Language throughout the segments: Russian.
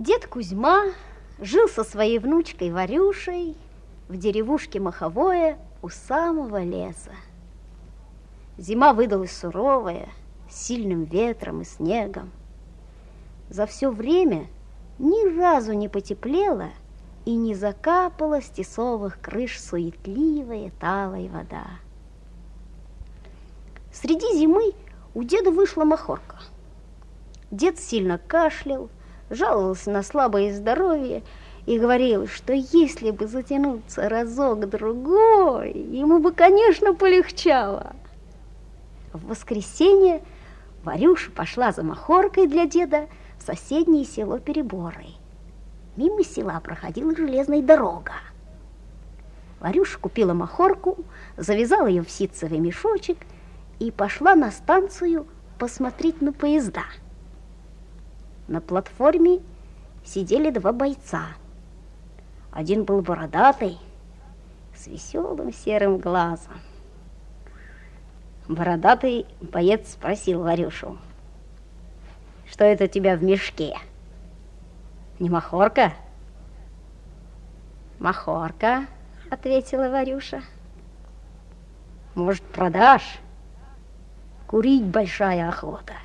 Дед Кузьма жил со своей внучкой Варюшей в деревушке Маховое у самого леса. Зима выдалась суровая, с сильным ветром и снегом. За все время ни разу не потеплело и не закапала с тесовых крыш суетливая талая вода. Среди зимы у деда вышла махорка. Дед сильно кашлял, жаловался на слабое здоровье и говорил, что если бы затянуться разок-другой, ему бы, конечно, полегчало. В воскресенье Варюша пошла за махоркой для деда в соседнее село Переборы. Мимо села проходила железная дорога. Варюша купила махорку, завязала ее в ситцевый мешочек и пошла на станцию посмотреть на поезда. На платформе сидели два бойца. Один был бородатый, с веселым серым глазом. Бородатый боец спросил Варюшу: «Что это у тебя в мешке? Не махорка?» «Махорка», — ответила Варюша. «Может, продашь? Курить большая охота».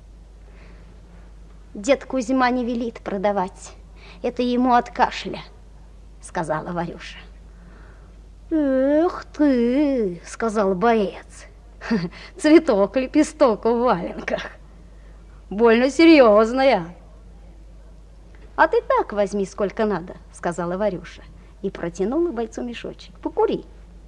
«Дед Кузьма не велит продавать, это ему от кашля», — сказала Варюша. «Эх ты», — сказал боец, — «цветок-лепесток в валенках, больно серьезная». «А ты так возьми, сколько надо», — сказала Варюша и протянула бойцу мешочек. «Покури».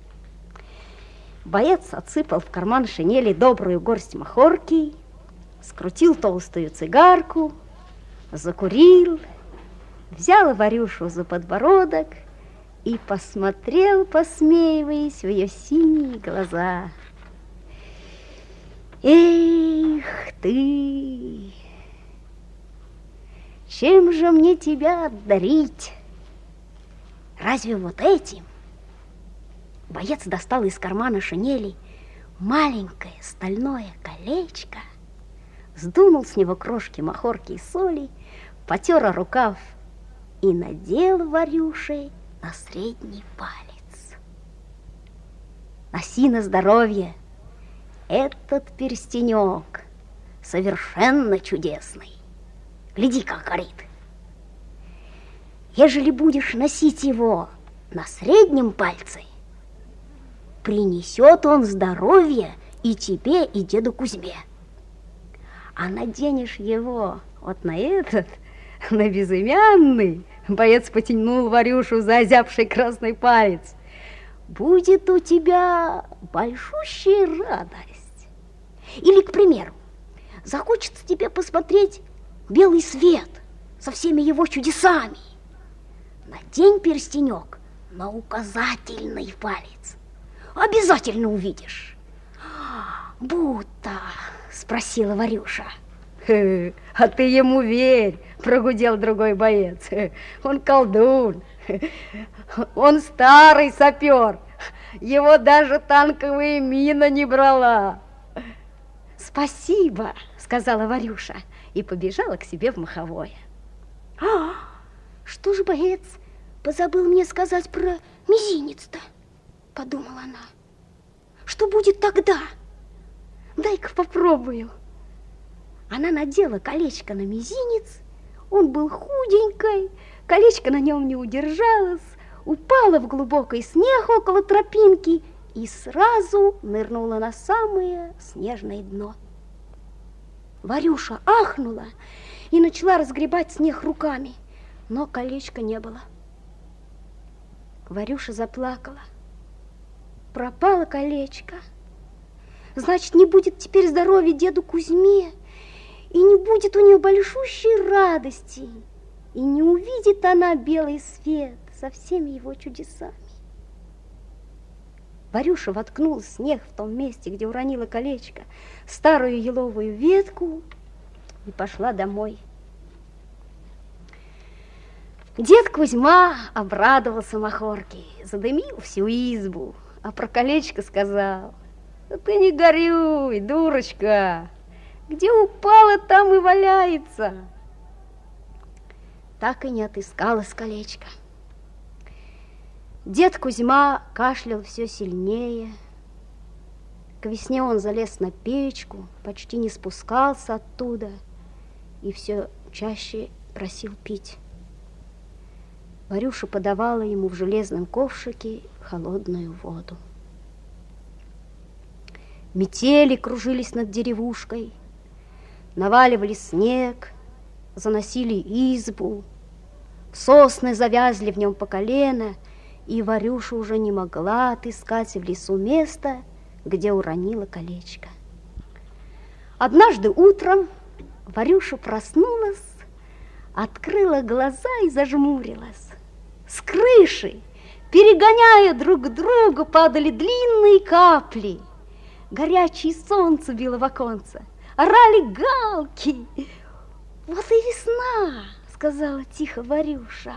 Боец отсыпал в карман шинели добрую горсть махорки, скрутил толстую цигарку, закурил, взял Варюшу за подбородок и посмотрел, посмеиваясь, в ее синие глаза. «Эх ты! Чем же мне тебя отдарить? Разве вот этим?» Боец достал из кармана шинели маленькое стальное колечко, сдунул с него крошки махорки и соли, потер рукав и надел Варюше на средний палец. «Носи на здоровье, этот перстенек совершенно чудесный. Гляди, как горит. Ежели будешь носить его на среднем пальце, принесет он здоровье и тебе, и деду Кузьме. А наденешь его вот на этот, на безымянный», — боец потянул Варюшу за озябший красный палец, «будет у тебя большущая радость. Или, к примеру, захочется тебе посмотреть белый свет со всеми его чудесами. Надень перстенек на указательный палец. Обязательно увидишь». «Будто?» — спросила Варюша. «А ты ему верь», — прогудел другой боец. «Он колдун, он старый сапер, его даже танковая мина не брала». «Спасибо», — сказала Варюша и побежала к себе в Маховое. «Что же боец позабыл мне сказать про мизинец-то?» — подумала она. «Что будет тогда? Дай-ка попробую». Она надела колечко на мизинец, он был худенький, колечко на нем не удержалось, упало в глубокий снег около тропинки и сразу нырнула на самое снежное дно. Варюша ахнула и начала разгребать снег руками, но колечка не было. Варюша заплакала. Пропало колечко. Значит, не будет теперь здоровья деду Кузьме, и не будет у нее большущей радости, и не увидит она белый свет со всеми его чудесами. Варюша воткнула в снег в том месте, где уронила колечко, старую еловую ветку и пошла домой. Дед Кузьма обрадовался махорке, задымил всю избу, а про колечко сказал: «Ты не горюй, дурочка, где упала, там и валяется». так и не отыскалось колечко. Дед Кузьма кашлял все сильнее. К весне он залез на печку, почти не спускался оттуда и все чаще просил пить. Варюша подавала ему в железном ковшике холодную воду. Метели кружились над деревушкой, наваливали снег, заносили избу, сосны завязли в нем по колено, и Варюша уже не могла отыскать в лесу место, где уронила колечко. Однажды утром Варюша проснулась, открыла глаза и зажмурилась. С крыши, перегоняя друг друга, падали длинные капли. Горячее солнце било в оконце, орали галки. «Вот и весна!» — сказала тихо Варюша.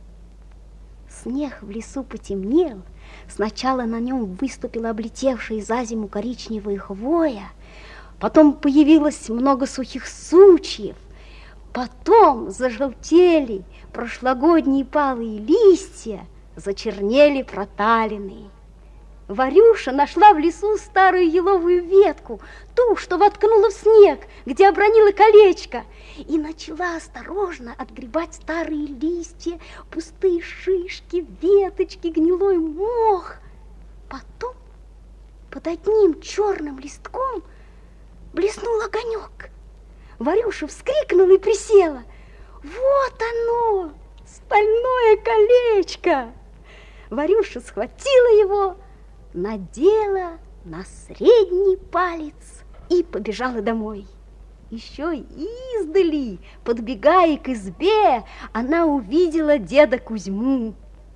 Снег в лесу потемнел, сначала на нем выступила облетевшая за зиму коричневая хвоя, потом появилось много сухих сучьев, потом зажелтели прошлогодние палые листья, зачернели проталины. Варюша нашла в лесу старую еловую ветку, ту, что воткнула в снег, где обронила колечко, и начала осторожно отгребать старые листья, пустые шишки, веточки, гнилой мох. Потом под одним черным листком блеснул огонек. Варюша вскрикнула и присела. Вот оно, стальное колечко! Варюша схватила его, надела на средний палец и побежала домой. Еще издали, подбегая к избе, она увидела деда Кузьму.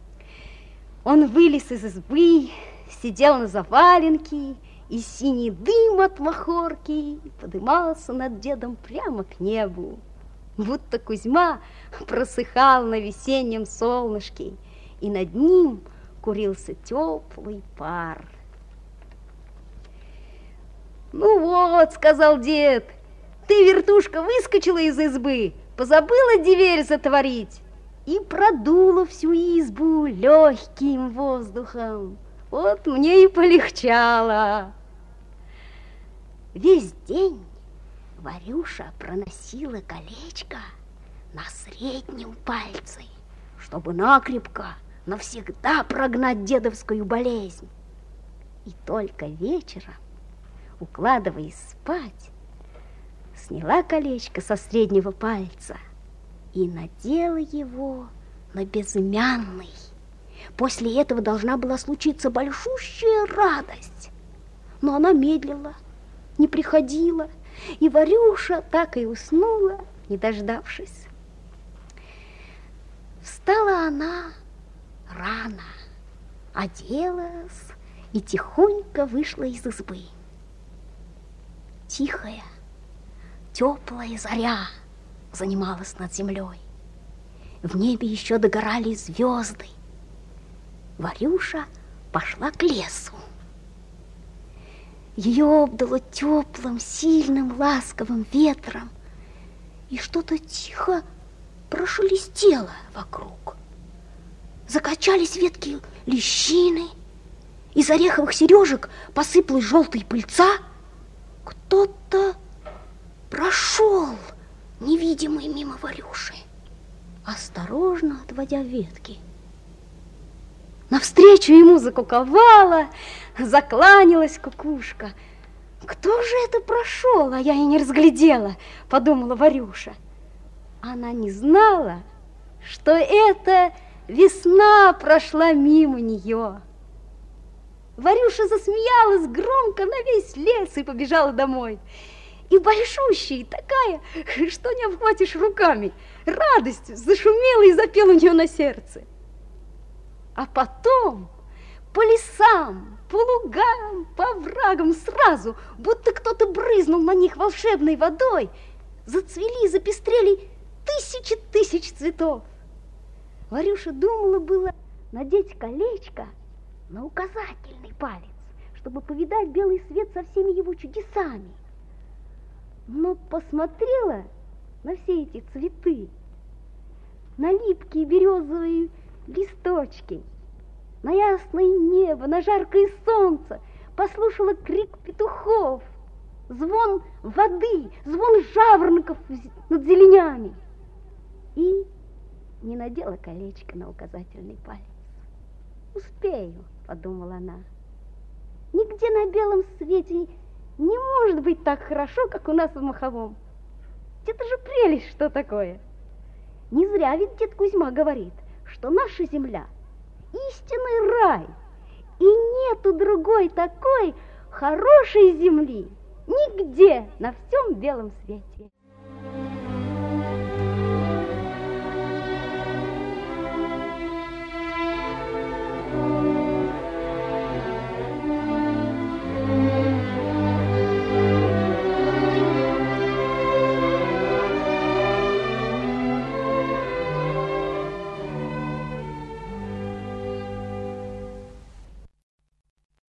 Он вылез из избы, сидел на заваленке, и синий дым от махорки подымался над дедом прямо к небу, будто Кузьма просыхал на весеннем солнышке, и над ним курился теплый пар. «Ну вот, — сказал дед, — ты, вертушка, выскочила из избы, позабыла дверь затворить и продула всю избу легким воздухом. Вот мне и полегчало». Весь день Варюша проносила колечко на среднем пальце, чтобы накрепко навсегда прогнать дедовскую болезнь. И только вечером, укладываясь спать, сняла колечко со среднего пальца и надела его на безымянный. После этого должна была случиться большущая радость. Но она медлила, не приходила, и Варюша так и уснула, не дождавшись. Встала она рано, оделась и тихонько вышла из избы. Тихая, теплая заря занималась над землей. В небе еще догорали звезды. Варюша пошла к лесу. Ее обдало теплым, сильным, ласковым ветром, и что-то тихо прошелестело вокруг. Закачались ветки лещины, из ореховых сережек посыпалась желтая пыльца. Кто-то прошел, невидимый, мимо Варюши, осторожно отводя ветки. Навстречу ему закуковала, закланялась кукушка. «Кто же это прошел, а я и не разглядела?» — подумала Варюша. Она не знала, что это весна прошла мимо нее. Варюша засмеялась громко на весь лес и побежала домой. И большущая, такая, что не обхватишь руками, радость зашумела и запела у нее на сердце. А потом по лесам, по лугам, по оврагам сразу, будто кто-то брызнул на них волшебной водой, зацвели и запестрели тысячи тысяч цветов. Варюша думала было надеть колечко на указательный палец, чтобы повидать белый свет со всеми его чудесами. Но посмотрела на все эти цветы, на липкие березовые листочки, на ясное небо, на жаркое солнце, послушала крик петухов, звон воды, звон жаворонков над зеленями и не надела колечко на указательный палец. «Успею», — подумала она. «Нигде на белом свете не может быть так хорошо, как у нас в Маховом. Это же прелесть, что такое! Не зря ведь дед Кузьма говорит, что наша земля — истинный рай, и нету другой такой хорошей земли нигде на всем белом свете».